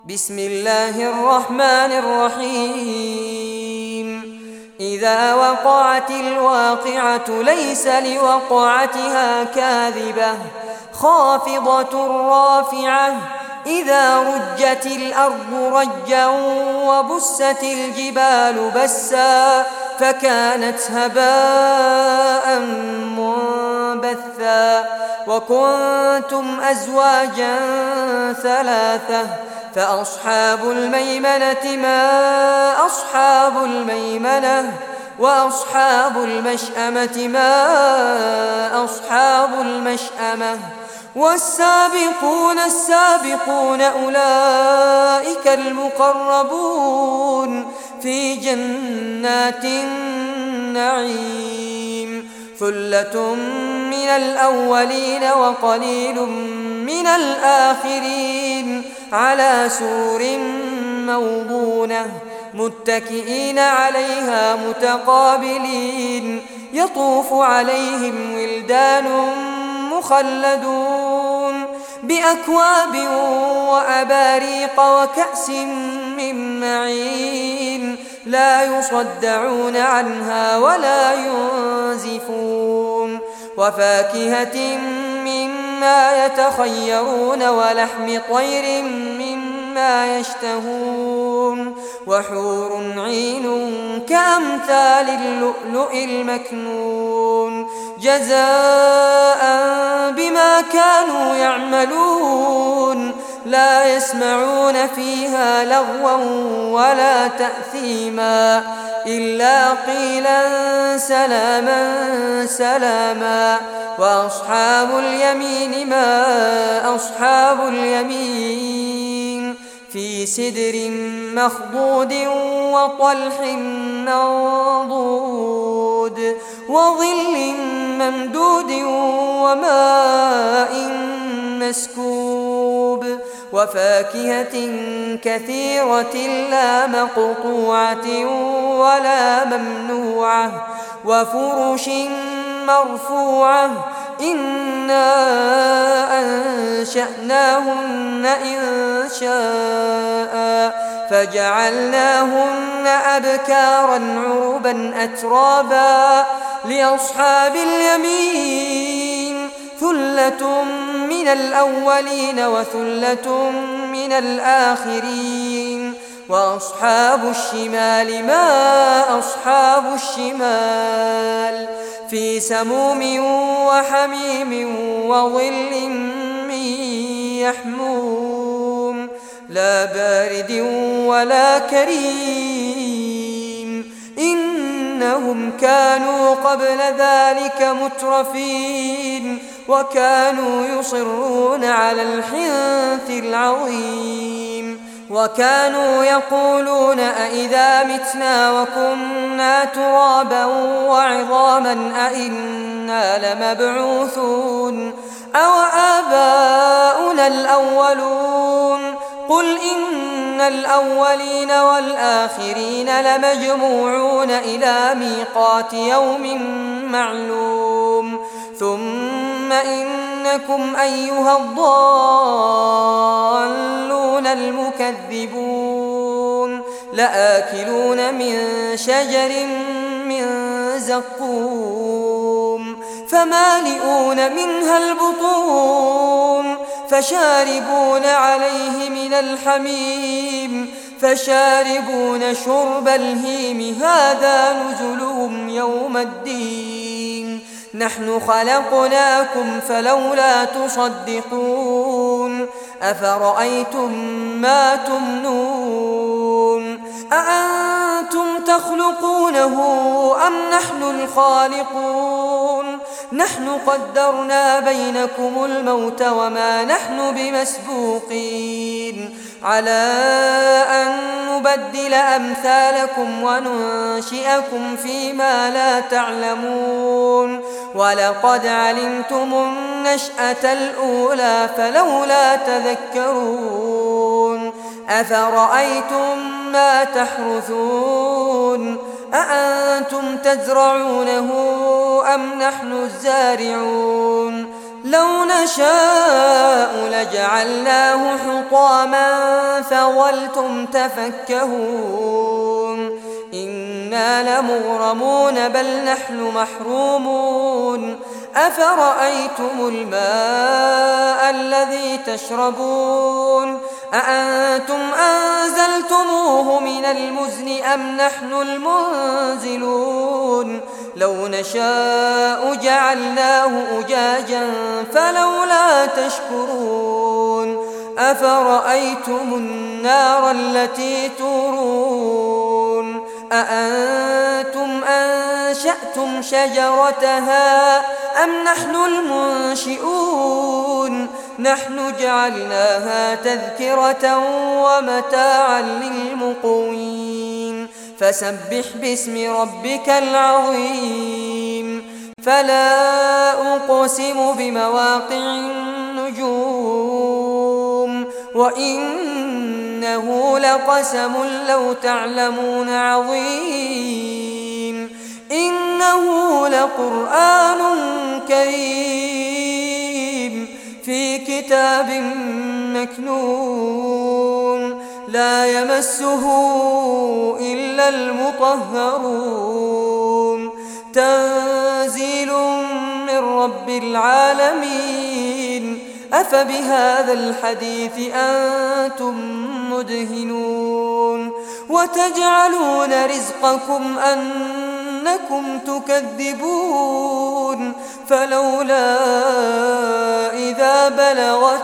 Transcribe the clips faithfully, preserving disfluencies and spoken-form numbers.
بسم الله الرحمن الرحيم إذا وقعت الواقعة ليس لوقعتها كاذبة خافضة رافعة إذا رجت الأرض رجا وبست الجبال بسا فكانت هباء منبثا وكنتم أزواجا ثلاثة فأصحاب الميمنة ما أصحاب الميمنة وأصحاب المشأمة ما أصحاب المشأمة والسابقون السابقون أولئك المقربون في جنات النعيم ثلة من الأولين وقليل من الآخرين على سور موضونة متكئين عليها متقابلين يطوف عليهم ولدان مخلدون بأكواب وأباريق وكأس من معين لا يصدعون عنها ولا ينزفون وفاكهة مما يتخيرون ولحم طير مما يشتهون وحور عين كأمثال اللؤلؤ المكنون جزاء بما كانوا يعملون لا يسمعون فيها لغوا ولا تأثيما إلا قيلا سلاما سلاما وأصحاب اليمين ما أصحاب اليمين في سدر مخضود وطلح منضود وظل ممدود وماء مسكوب وفاكهة كثيرة لا مقطوعة ولا ممنوعة وفرش مرفوعة إنا أنشأناهن إن شاء فجعلناهن أبكارا عربا أترابا لأصحاب اليمين ثلة من الأولين وثلة من الآخرين وأصحاب الشمال ما أصحاب الشمال في سموم وحميم وظل من يحموم لا بارد ولا كريم إنهم كانوا قبل ذلك مترفين وكانوا يصرون على الحنث العظيم وكانوا يقولون أئذا متنا وكنا ترابا وعظاما أئنا لمبعوثون أو آباؤنا الأولون قل إن الأولين والآخرين لمجموعون إلى ميقات يوم معلوم ثم إنكم أيها الضالون المكذبون لآكلون من شجر من زقوم فمالئون منها البطون فشاربون عليه من الحميم فشاربون شرب الهيم هذا نزلهم يوم الدين نحن خلقناكم فلولا تصدقون أفرأيتم ما تمنون أأنتم تخلقونه أم نحن الخالقون نحن قدرنا بينكم الموت وما نحن بمسبوقين على أن نبدل أمثالكم وننشئكم فيما لا تعلمون ولقد علمتم النشأة الأولى فلولا تذكرون أفرأيتم ما تحرثون أأنتم تزرعونه أم نحن الزارعون لو نشاء لجعلناه حطاما فظلتم تفكهون إنا لمغرمون بل نحن محرومون أفرأيتم الماء الذي تشربون أأنتم أنزلتموه من المزن أم نحن المنزلون لو نشاء جعلناه أجاجا فلولا تشكرون أفرأيتم النار التي تورون أأنتم أنشأتم شجرتها أم نحن المنشئون نحن جعلناها تذكرة ومتاعا للمقوين فسبح باسم ربك العظيم فلا أقسم بمواقع النجوم وإنه لقسم لو تعلمون عظيم إنه لقرآن كريم في كتاب مكنون لا يمسه إلا المطهرون تنزيل من رب العالمين أفبهذا الحديث أنتم مدهنون وتجعلون رزقكم أنكم تكذبون فلولا إذا بلغت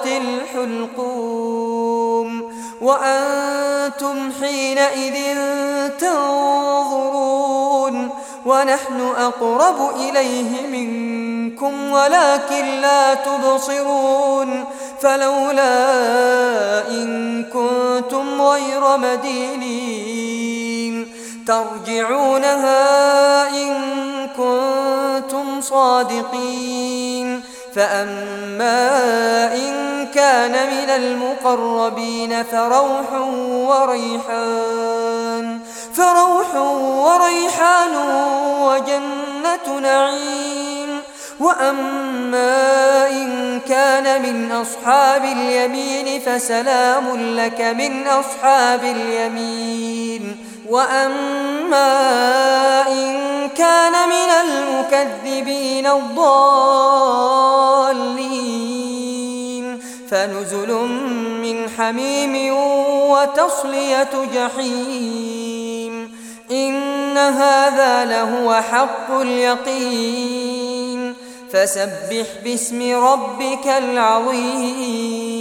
الحلقوم وأنتم حينئذ تنظرون ونحن أقرب إليه منكم ولكن لا تبصرون فلولا إن كنتم غير مدينين ترجعونها إن كنتم صادقين فأما إن كان من المقربين فروح وريحان فروح وريحان وجنة نعيم وأما إن كان من أصحاب اليمين فسلام لك من أصحاب اليمين وأما إن كان من المكذبين الضالين فنزل من حميم وتصلية جحيم إن هذا لهو حق اليقين فسبح باسم ربك العظيم